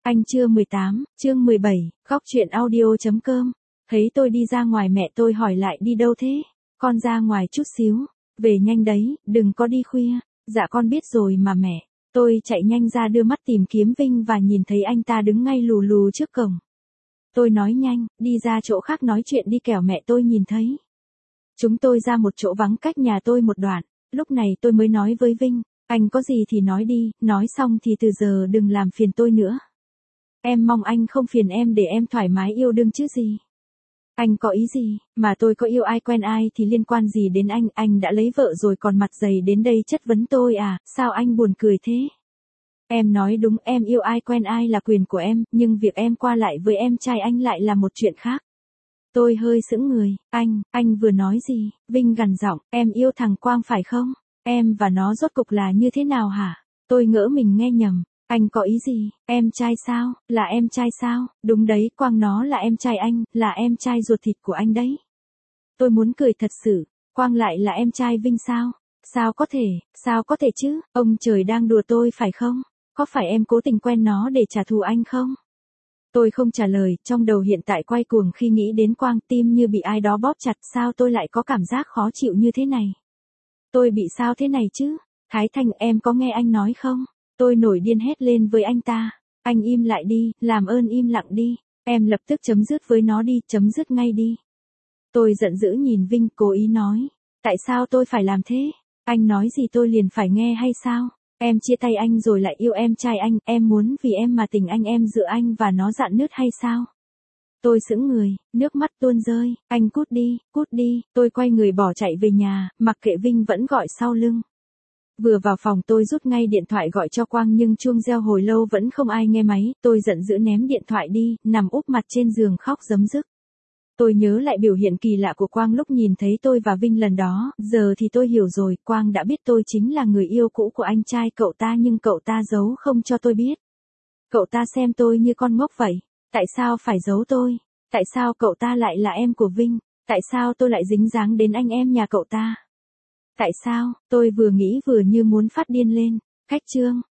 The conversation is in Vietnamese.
Anh chưa 18, chương 17, khóc chuyện audio.com. Thấy tôi đi ra ngoài mẹ tôi hỏi lại đi đâu thế? Con ra ngoài chút xíu. Về nhanh đấy, đừng có đi khuya. Dạ con biết rồi mà mẹ. Tôi chạy nhanh ra đưa mắt tìm kiếm Vinh và nhìn thấy anh ta đứng ngay lù lù trước cổng. Tôi nói nhanh, đi ra chỗ khác nói chuyện đi kẻo mẹ tôi nhìn thấy. Chúng tôi ra một chỗ vắng cách nhà tôi một đoạn. Lúc này tôi mới nói với Vinh, anh có gì thì nói đi, nói xong thì từ giờ đừng làm phiền tôi nữa. Em mong anh không phiền em để em thoải mái yêu đương chứ gì. Anh có ý gì, mà tôi có yêu ai quen ai thì liên quan gì đến anh đã lấy vợ rồi còn mặt dày đến đây chất vấn tôi à, sao anh buồn cười thế? Em nói đúng, em yêu ai quen ai là quyền của em, nhưng việc em qua lại với em trai anh lại là một chuyện khác. Tôi hơi sững người, anh vừa nói gì? Vinh gằn giọng, em yêu thằng Quang phải không? Em và nó rốt cục là như thế nào hả? Tôi ngỡ mình nghe nhầm. Anh có ý gì? Em trai sao? Là em trai sao? Đúng đấy, Quang nó là em trai anh, là em trai ruột thịt của anh đấy. Tôi muốn cười thật sự, Quang lại là em trai Vinh sao? Sao có thể chứ? Ông trời đang đùa tôi phải không? Có phải em cố tình quen nó để trả thù anh không? Tôi không trả lời, trong đầu hiện tại quay cuồng khi nghĩ đến Quang, tim như bị ai đó bóp chặt, sao tôi lại có cảm giác khó chịu như thế này? Tôi bị sao thế này chứ? Thái Thanh, em có nghe anh nói không? Tôi nổi điên hét lên với anh ta. Anh im lại đi, làm ơn im lặng đi. Em lập tức chấm dứt với nó đi, chấm dứt ngay đi. Tôi giận dữ nhìn Vinh, cố ý nói. Tại sao tôi phải làm thế? Anh nói gì tôi liền phải nghe hay sao? Em chia tay anh rồi lại yêu em trai anh, em muốn vì em mà tình anh em giữa anh và nó rạn nứt hay sao? Tôi sững người, nước mắt tuôn rơi, anh cút đi, tôi quay người bỏ chạy về nhà, mặc kệ Vinh vẫn gọi sau lưng. Vừa vào phòng tôi rút ngay điện thoại gọi cho Quang nhưng chuông reo hồi lâu vẫn không ai nghe máy, tôi giận dữ ném điện thoại đi, nằm úp mặt trên giường khóc rấm rức. Tôi nhớ lại biểu hiện kỳ lạ của Quang lúc nhìn thấy tôi và Vinh lần đó, giờ thì tôi hiểu rồi, Quang đã biết tôi chính là người yêu cũ của anh trai cậu ta nhưng cậu ta giấu không cho tôi biết. Cậu ta xem tôi như con ngốc vậy, tại sao phải giấu tôi? Tại sao cậu ta lại là em của Vinh? Tại sao tôi lại dính dáng đến anh em nhà cậu ta? Tại sao? Tôi vừa nghĩ vừa như muốn phát điên lên. Khách trương,